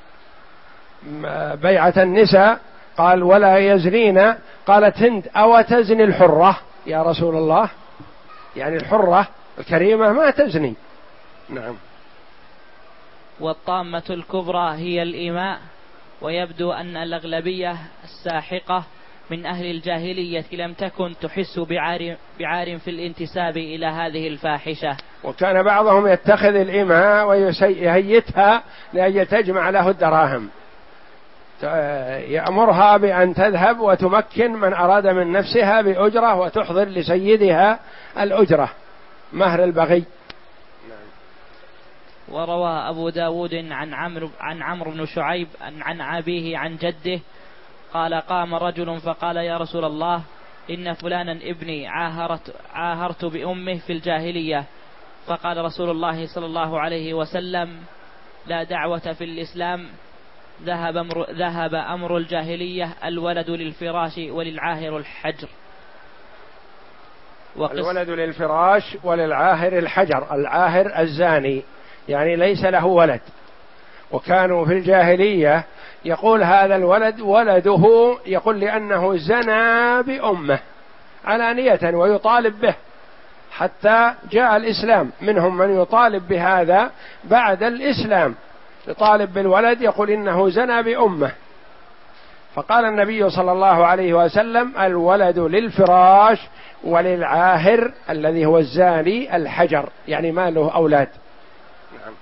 بيعة النساء قال: ولا يزنين. قالت هند: أو تزني الحرة يا رسول الله؟ يعني الحرة الكريمة ما تزني. نعم. والطامة الكبرى هي الإماء، ويبدو أن الأغلبية الساحقة من أهل الجاهلية لم تكن تحس بعار, بعار في الانتساب إلى هذه الفاحشة. وكان بعضهم يتخذ الإماء ويهيتها لأجل تجمع له الدراهم، يأمرها بأن تذهب وتمكن من أراد من نفسها بأجرة وتحضر لسيدها الأجرة، مهر البغي. وروى أبو داود عن عمرو عن عمرو بن شعيب عن أبيه عن جده قال: قام رجل فقال: يا رسول الله، إن فلانا ابني عاهرت, عاهرت بأمه في الجاهلية. فقال رسول الله صلى الله عليه وسلم: لا دعوة في الإسلام، ذهب أمر, ذهب أمر الجاهلية، الولد للفراش وللعاهر الحجر. الولد للفراش وللعاهر الحجر، العاهر الزاني يعني ليس له ولد. وكانوا في الجاهلية يقول هذا الولد ولده، يقول لأنه زنى بأمه علانية ويطالب به، حتى جاء الإسلام منهم من يطالب بهذا بعد الإسلام، يطالب بالولد يقول إنه زنى بأمه. فقال النبي صلى الله عليه وسلم: الولد للفراش وللعاهر الذي هو الزاني الحجر، يعني ما له أولاد. نعم.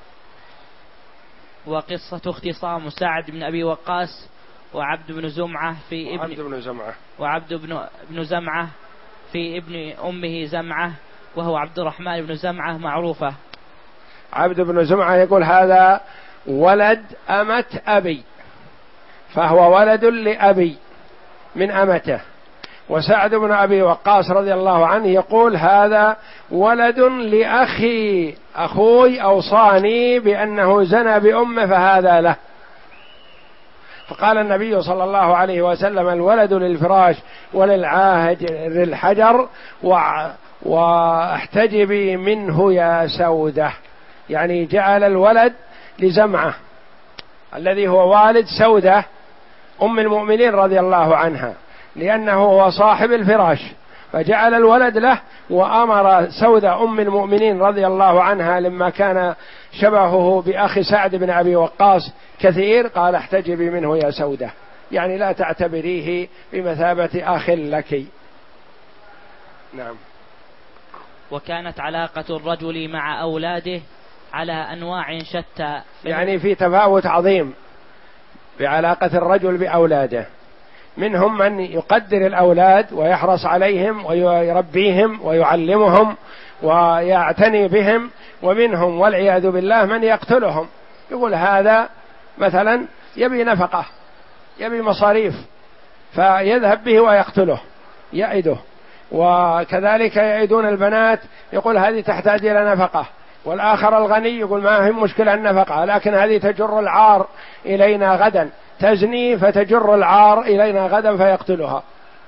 وقصة اختصام سعد بن أبي وقاص وعبد بن زمعة في ابن وعبد بن زمعة وعبد بن, بن زمعة في ابن أمه زمعة، وهو عبد الرحمن بن زمعة معروفة. عبد بن زمعة يقول: هذا ولد أمة أبي، فهو ولد لأبي من أمته. وسعد بن أبي وقاص رضي الله عنه يقول: هذا ولد لأخي، أخوي أوصاني بأنه زنى بأمه فهذا له. فقال النبي صلى الله عليه وسلم: الولد للفراش وللعاهد للحجر واحتجبي منه يا سودة. يعني جعل الولد لزمعة الذي هو والد سودة أم المؤمنين رضي الله عنها، لأنه هو صاحب الفراش، فجعل الولد له، وأمر سودة أم المؤمنين رضي الله عنها لما كان شبهه بأخي سعد بن أبي وقاص كثير، قال: احتجبي منه يا سودة، يعني لا تعتبريه بمثابة أخ لك. نعم. وكانت علاقة الرجل مع أولاده على أنواع شتى، يعني في تفاوت عظيم بعلاقة الرجل بأولاده. منهم من يقدر الأولاد ويحرص عليهم ويربيهم ويعلمهم ويعتني بهم، ومنهم والعياذ بالله من يقتلهم، يقول هذا مثلا يبي نفقة، يبي مصاريف، فيذهب به ويقتله، يعده. وكذلك يعيدون البنات، يقول هذه تحتاج إلى نفقة، والآخر الغني يقول ما هي مشكلة النفقة، لكن هذه تجر العار إلينا غدا، تزني فتجر العار إلينا غدا فيقتلها.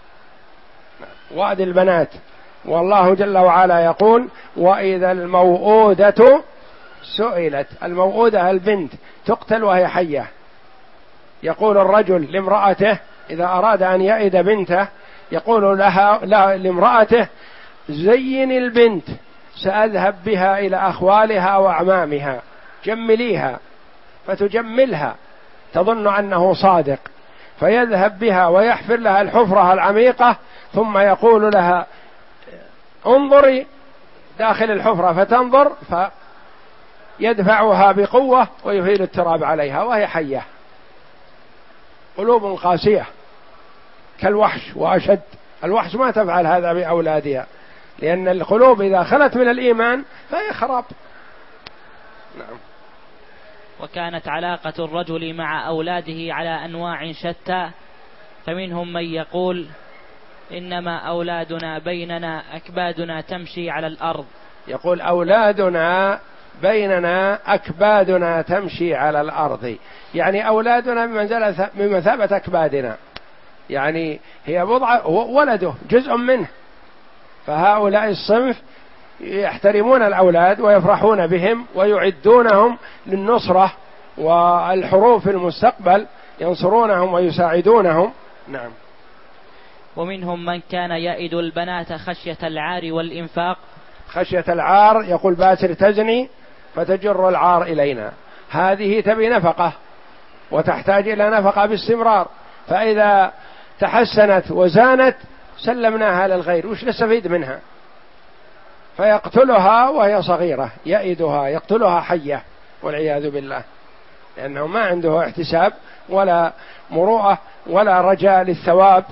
وعد البنات. والله جل وعلا يقول: وإذا الموءودة سئلت. الموءودة البنت تقتل وهي حية. يقول الرجل لامرأته إذا أراد أن يئد بنته، يقول لها لا لامرأته: زين البنت، سأذهب بها إلى أخوالها وأعمامها، جمليها، فتجملها، تظن أنه صادق، فيذهب بها ويحفر لها الحفرة العميقة، ثم يقول لها: انظري داخل الحفرة، فتنظر فيدفعها بقوة ويهيل التراب عليها وهي حية. قلوب قاسية كالوحش وأشد. الوحش ما تفعل هذا بأولادها، لأن القلوب إذا خلت من الإيمان فهي خراب. نعم. وكانت علاقة الرجل مع أولاده على أنواع شتى، فمنهم من يقول: إنما أولادنا بيننا أكبادنا تمشي على الأرض. يقول أولادنا بيننا أكبادنا تمشي على الأرض، يعني أولادنا بمثابة أكبادنا، يعني هي بضعة، ولده جزء منه. فهؤلاء الصنف يحترمون الأولاد ويفرحون بهم ويعدونهم للنصرة والحروب في المستقبل، ينصرونهم ويساعدونهم. نعم. ومنهم من كان يئد البنات خشية العار والإنفاق. خشية العار، يقول باسر تزني فتجر العار إلينا، هذه تبي نفقة وتحتاج إلى نفقة باستمرار، فإذا تحسنت وزانت سلمناها للغير، وش نستفيد منها؟ فيقتلها وهي صغيرة، يئدها، يقتلها حية والعياذ بالله، لأنه ما عنده احتساب ولا مروءة ولا رجاء للثواب.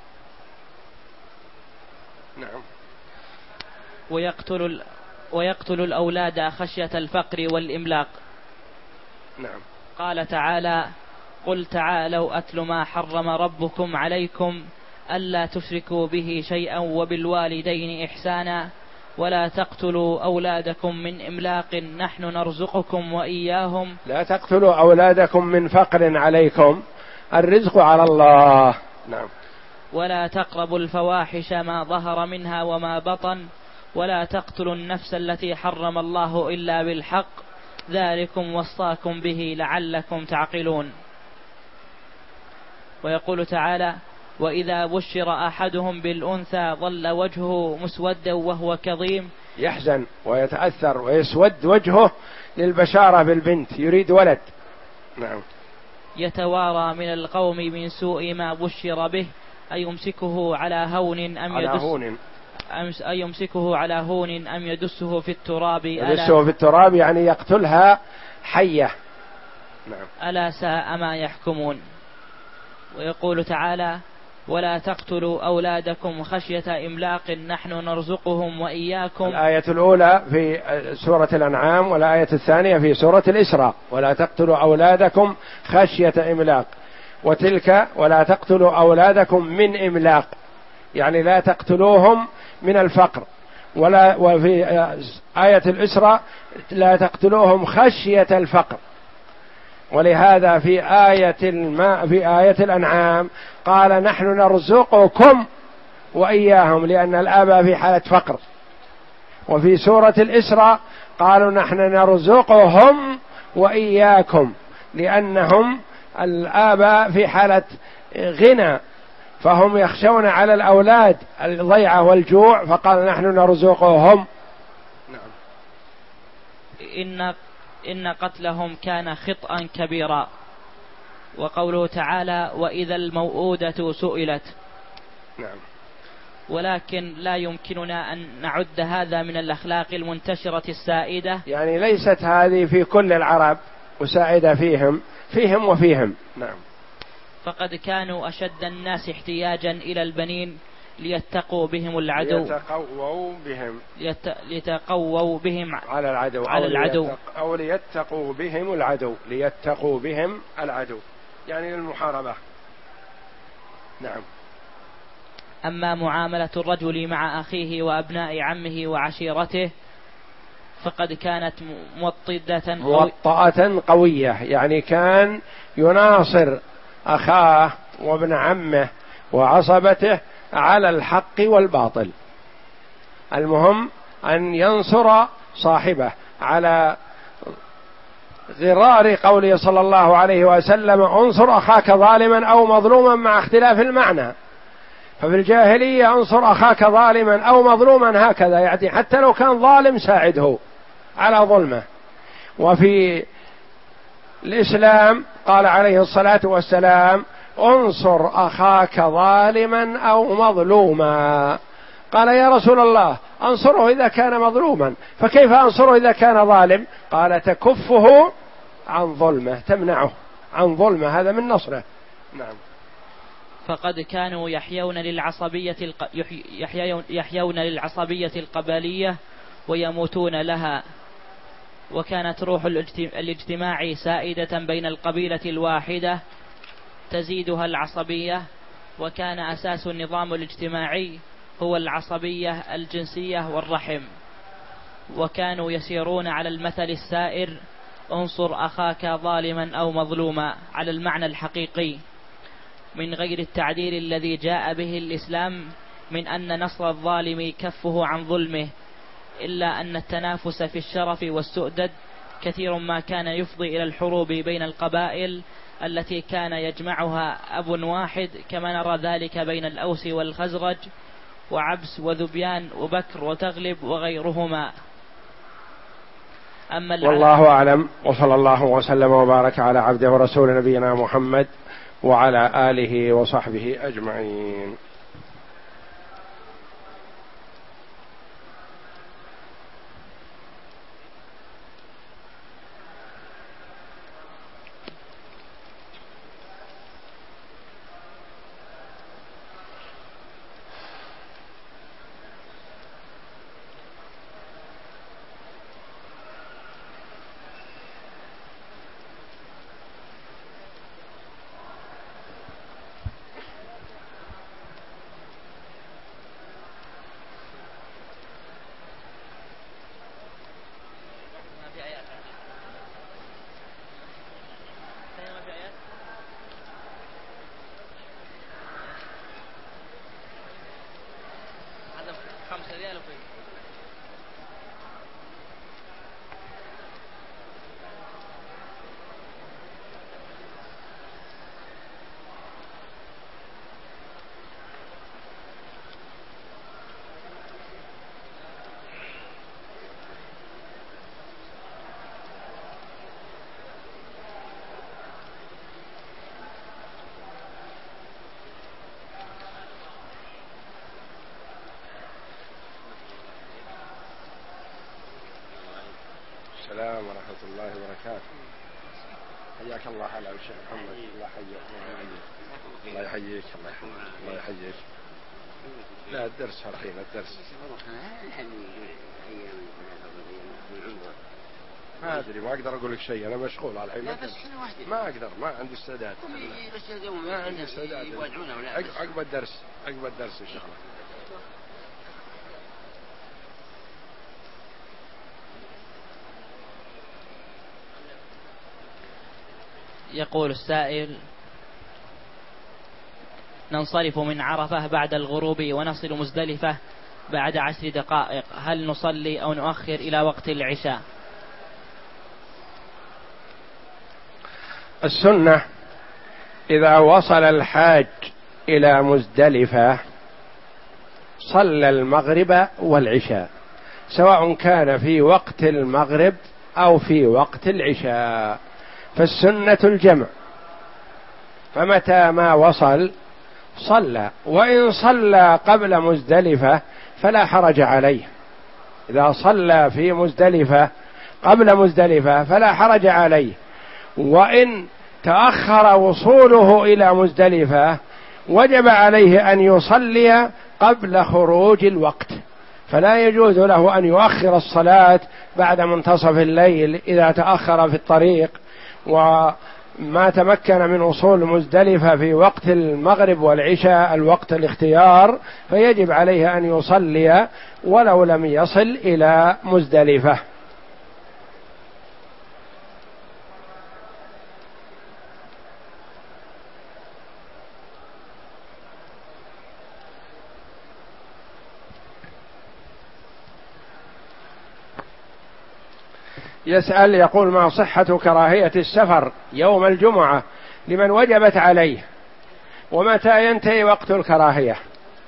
نعم. ويقتل ويقتل الأولاد خشية الفقر والإملاق. نعم. قال تعالى: قل تعالوا أتل ما حرم ربكم عليكم ألا تشركوا به شيئا وبالوالدين إحسانا ولا تقتلوا أولادكم من إملاق نحن نرزقكم وإياهم. لا تقتلوا أولادكم من فقر عليكم، الرزق على الله. نعم. ولا تقربوا الفواحش ما ظهر منها وما بطن ولا تقتلوا النفس التي حرم الله إلا بالحق ذلكم وصاكم به لعلكم تعقلون. ويقول تعالى: وإذا بشر أحدهم بالأنثى ظل وجهه مسودا وهو كظيم. يحزن ويتأثر ويسود وجهه للبشارة بالبنت، يريد ولد. نعم. يتوارى من القوم من سوء ما بشر به أيمسكه على هون أم على يدس هون. أيمسكه على هون أم يدسه في التراب. يدسه في التراب يعني يقتلها حية. نعم. ألا ساء ما يحكمون. ويقول تعالى: ولا تقتلوا أولادكم خشية إملاق نحن نرزقهم وإياكم. الآية الأولى في سورة الأنعام، والآية الثانية في سورة الإسراء: ولا تقتلوا أولادكم خشية إملاق. وتلك: ولا تقتلوا أولادكم من إملاق، يعني لا تقتلوهم من الفقر. ولا وفي آية الإسراء: لا تقتلوهم خشية الفقر. ولهذا في آية الماء في آية الأنعام قال نحن نرزقكم وإياهم لأن الآباء في حالة فقر. وفي سورة الإسراء قالوا نحن نرزقهم وإياكم لأنهم الآباء في حالة غنى فهم يخشون على الأولاد الضيعة والجوع فقال نحن نرزقهم. نعم. إن إن قتلهم كان خطأ كبيرا. وقوله تعالى وإذا الموءودة سئلت. نعم. ولكن لا يمكننا أن نعد هذا من الأخلاق المنتشرة السائدة، يعني ليست هذه في كل العرب وسائدة فيهم فيهم وفيهم. نعم. فقد كانوا أشد الناس احتياجا إلى البنين ليتقوا بهم العدو ليتقووا بهم ليت... ليتقووا بهم على العدو على أو العدو ليتق... أو ليتقوا بهم العدو ليتقوا بهم العدو يعني للمحاربة. نعم. أما معاملة الرجل مع أخيه وأبناء عمه وعشيرته فقد كانت موطدة موطأة قوية، يعني كان يناصر أخاه وابن عمه وعصبته على الحق والباطل، المهم أن ينصر صاحبه على غرار قوله صلى الله عليه وسلم انصر أخاك ظالما أو مظلوما مع اختلاف المعنى. ففي الجاهلية انصر أخاك ظالما أو مظلوما هكذا، يعني حتى لو كان ظالم ساعده على ظلمه. وفي الإسلام قال عليه الصلاة والسلام انصر أخاك ظالما أو مظلوما. قال يا رسول الله انصره إذا كان مظلوما، فكيف انصره إذا كان ظالم؟ قال تكفه عن ظلمه، تمنعه عن ظلمه، هذا من نصره. نعم. فقد كانوا يحيون للعصبية الق... يحيون... يحيون للعصبية القبلية ويموتون لها. وكانت روح الاجتماع سائدة بين القبيلة الواحدة تزيدها العصبية. وكان أساس النظام الاجتماعي هو العصبية الجنسية والرحم. وكانوا يسيرون على المثل السائر انصر أخاك ظالما أو مظلوما على المعنى الحقيقي من غير التعديل الذي جاء به الإسلام من أن نصر الظالم كفه عن ظلمه، إلا أن التنافس في الشرف والسؤدد كثير ما كان يفضي إلى الحروب بين القبائل التي كان يجمعها أب واحد، كما نرى ذلك بين الأوس والخزرج وعبس وذبيان وبكر وتغلب وغيرهما. أما والله أعلم، وصلى الله وسلم وبارك على عبده ورسول نبينا محمد وعلى آله وصحبه أجمعين. السلام ورحمة الله وبركاته. حياك الله على الشيخ محمد. الله يحييك. الله يحييك. الله يحييك. الله يحييك. لا الدرس الحين الدرس ما أدري، ما أقدر أقول لك شيء، أنا مشغول على الحين. ما أقدر، ما عندي استعداد. ما عندي استعداد. عقب الدرس عقب الدرس إن شاء الله. يقول السائل: ننصرف من عرفة بعد الغروب ونصل مزدلفة بعد عشر دقائق، هل نصلي أو نؤخر إلى وقت العشاء؟ السنة إذا وصل الحاج إلى مزدلفة صلى المغرب والعشاء، سواء كان في وقت المغرب أو في وقت العشاء، فالسنة الجمع، فمتى ما وصل صلى. وإن صلى قبل مزدلفة فلا حرج عليه، إذا صلى في مزدلفة قبل مزدلفة فلا حرج عليه. وإن تأخر وصوله إلى مزدلفة وجب عليه أن يصلي قبل خروج الوقت، فلا يجوز له أن يؤخر الصلاة بعد منتصف الليل إذا تأخر في الطريق وما تمكن من وصول مزدلفة في وقت المغرب والعشاء الوقت الاختيار، فيجب عليه أن يصلي ولو لم يصل إلى مزدلفة. يسأل يقول: ما صحة كراهية السفر يوم الجمعة لمن وجبت عليه، ومتى ينتهي وقت الكراهية؟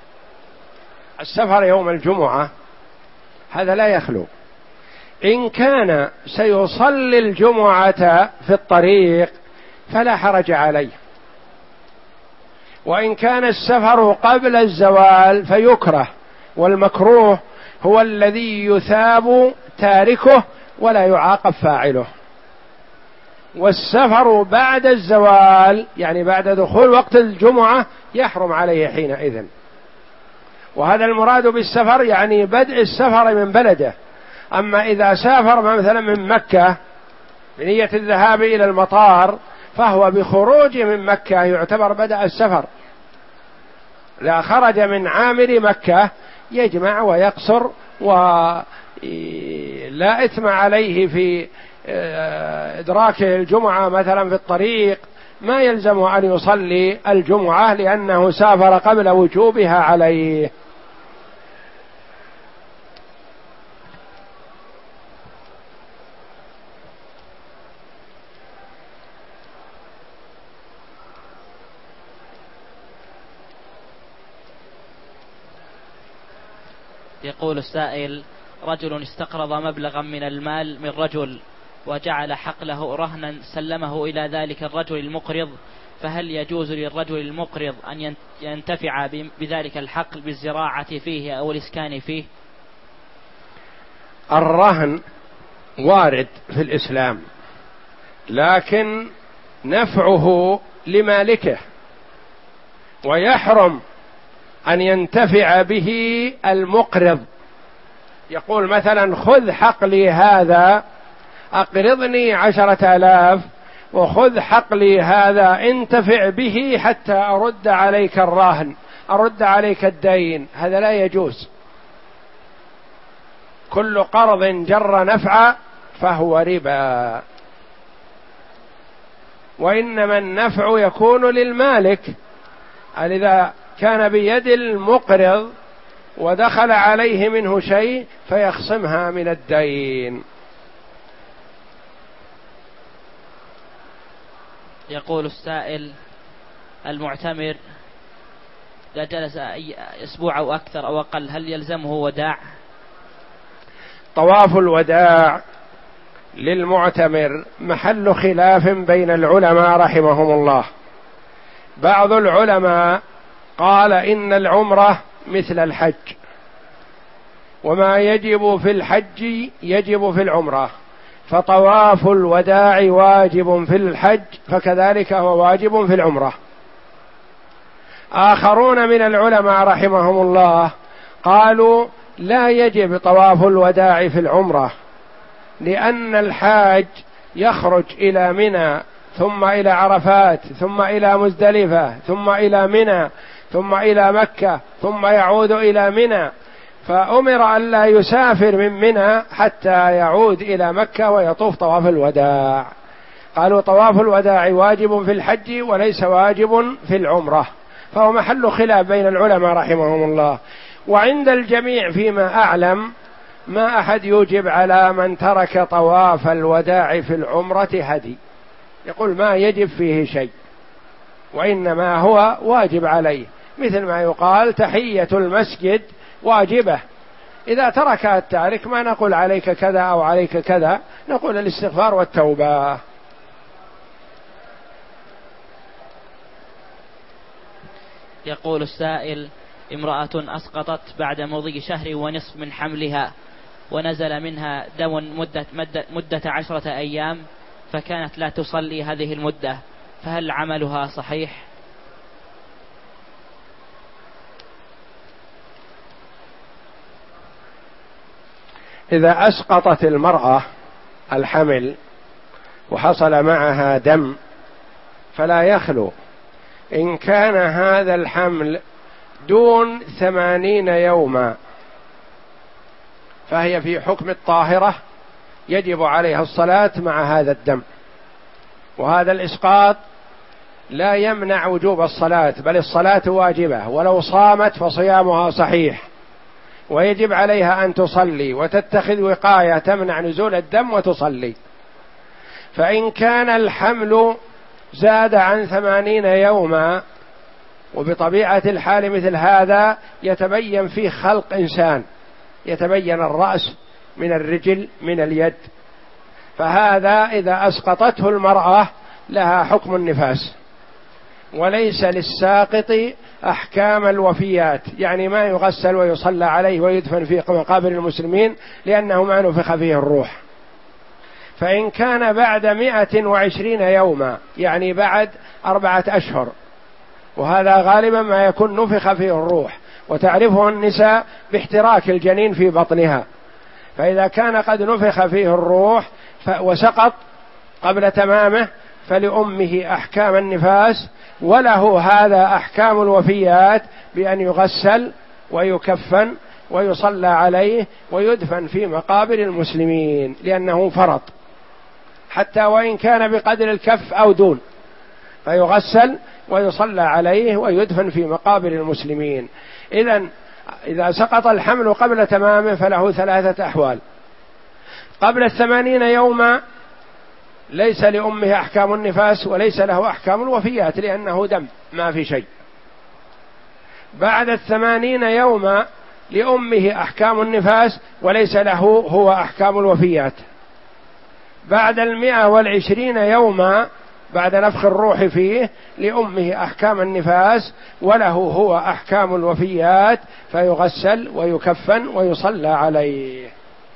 السفر يوم الجمعة هذا لا يخلو، إن كان سيصلي الجمعة في الطريق فلا حرج عليه، وإن كان السفر قبل الزوال فيكره، والمكروه هو الذي يثاب تاركه ولا يعاقب فاعله. والسفر بعد الزوال يعني بعد دخول وقت الجمعة يحرم عليه حينئذ، وهذا المراد بالسفر يعني بدء السفر من بلده. أما إذا سافر مثلا من مكة بنية الذهاب إلى المطار فهو بخروج من مكة يعتبر بدأ السفر. لا خرج من عامر مكة يجمع ويقصر ولا إثم عليه في إدراك الجمعة مثلا في الطريق، ما يلزم أن يصلي الجمعة لأنه سافر قبل وجوبها عليه. يقول السائل: رجل استقرض مبلغا من المال من رجل وجعل حقله رهنا سلمه إلى ذلك الرجل المقرض، فهل يجوز للرجل المقرض أن ينتفع بذلك الحقل بالزراعة فيه أو الإسكان فيه؟ الرهن وارد في الإسلام، لكن نفعه لمالكه، ويحرم أن ينتفع به المقرض. يقول مثلا: خذ حقلي هذا أقرضني عشرة آلاف، وخذ حقلي هذا انتفع به حتى أرد عليك الراهن، أرد عليك الدين. هذا لا يجوز. كل قرض جر نفعا فهو ربا، وإنما النفع يكون للمالك. إذا كان بيد المقرض ودخل عليه منه شيء فيخصمها من الدين. يقول السائل: المعتمر إذا جلس أسبوع أو أكثر أو أقل هل يلزمه وداع؟ طواف الوداع للمعتمر محل خلاف بين العلماء رحمهم الله. بعض العلماء قال إن العمرة مثل الحج، وما يجب في الحج يجب في العمرة، فطواف الوداع واجب في الحج فكذلك هو واجب في العمرة. آخرون من العلماء رحمهم الله قالوا لا يجب طواف الوداع في العمرة، لأن الحاج يخرج إلى منى ثم إلى عرفات ثم إلى مزدلفة ثم إلى منى ثم إلى مكة ثم يعود إلى منى، فأمر أن لا يسافر من منى حتى يعود إلى مكة ويطوف طواف الوداع. قالوا طواف الوداع واجب في الحج وليس واجب في العمرة، فهو محل خلاف بين العلماء رحمهم الله. وعند الجميع فيما أعلم ما أحد يوجب على من ترك طواف الوداع في العمرة هدي، يقول ما يجب فيه شيء، وإنما هو واجب عليه، مثل ما يقال تحية المسجد واجبة، إذا تركها التارك ما نقول عليك كذا أو عليك كذا، نقول الاستغفار والتوبة. يقول السائل: امرأة أسقطت بعد مضي شهر ونصف من حملها، ونزل منها دم مدة, مدة, مدة عشرة أيام، فكانت لا تصلي هذه المدة، فهل عملها صحيح؟ إذا أسقطت المرأة الحمل وحصل معها دم فلا يخلو، إن كان هذا الحمل دون ثمانين يوما فهي في حكم الطاهرة، يجب عليها الصلاة مع هذا الدم، وهذا الإسقاط لا يمنع وجوب الصلاة، بل الصلاة واجبة، ولو صامت فصيامها صحيح، ويجب عليها أن تصلي وتتخذ وقاية تمنع نزول الدم وتصلي. فإن كان الحمل زاد عن ثمانين يوما، وبطبيعة الحال مثل هذا يتبين فيه خلق إنسان، يتبين الرأس من الرجل من اليد، فهذا إذا أسقطته المرأة لها حكم النفاس، وليس للساقط أحكام الوفيات، يعني ما يغسل ويصلى عليه ويدفن في مقابر المسلمين لأنه ما نفخ فيه الروح. فإن كان بعد مئة وعشرين يوما، يعني بعد أربعة أشهر، وهذا غالبا ما يكون نفخ فيه الروح، وتعرفه النساء باحتراك الجنين في بطنها، فإذا كان قد نفخ فيه الروح وسقط قبل تمامه فلأمه أحكام النفاس، وله هذا أحكام الوفيات، بأن يغسل ويكفن ويصلى عليه ويدفن في مقابر المسلمين، لأنه فرط، حتى وإن كان بقدر الكف أو دون، فيغسل ويصلى عليه ويدفن في مقابر المسلمين. إذن إذا سقط الحمل قبل تمامه فله ثلاثة أحوال: قبل الثمانين يوما ليس لأمه أحكام النفاس وليس له أحكام الوفيات لأنه دم ما في شيء. بعد الثمانين يوما لأمه أحكام النفاس وليس له هو أحكام الوفيات. بعد المئة والعشرين يوما بعد نفخ الروح فيه لأمه أحكام النفاس وله هو أحكام الوفيات، فيغسل ويكفن ويصلى عليه.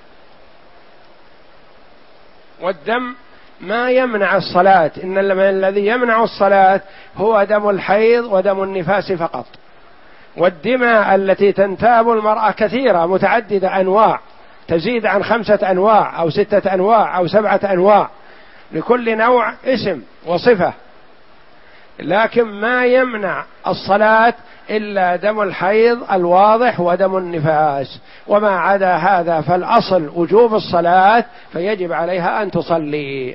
والدم ما يمنع الصلاة، إن الذي يمنع الصلاة هو دم الحيض ودم النفاس فقط. والدماء التي تنتاب المرأة كثيرة متعددة أنواع، تزيد عن خمسة أنواع أو ستة أنواع أو سبعة أنواع، لكل نوع اسم وصفة، لكن ما يمنع الصلاة إلا دم الحيض الواضح ودم النفاس، وما عدا هذا فالأصل وجوب الصلاة، فيجب عليها أن تصلي.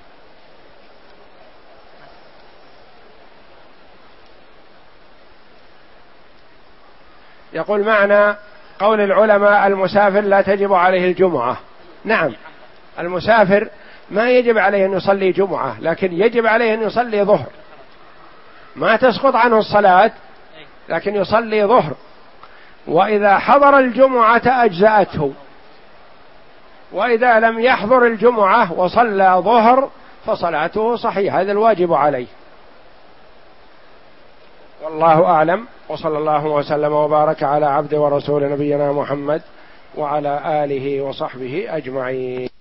يقول معنى قول العلماء المسافر لا تجب عليه الجمعة. نعم، المسافر ما يجب عليه أن يصلي جمعة، لكن يجب عليه أن يصلي ظهر، ما تسقط عنه الصلاة لكن يصلي ظهر، وإذا حضر الجمعة أجزأته، وإذا لم يحضر الجمعة وصلى ظهر فصلاته صحيحة، هذا الواجب عليه. والله أعلم، وصلى الله وسلم وبارك على عبد ورسول نبينا محمد وعلى آله وصحبه أجمعين.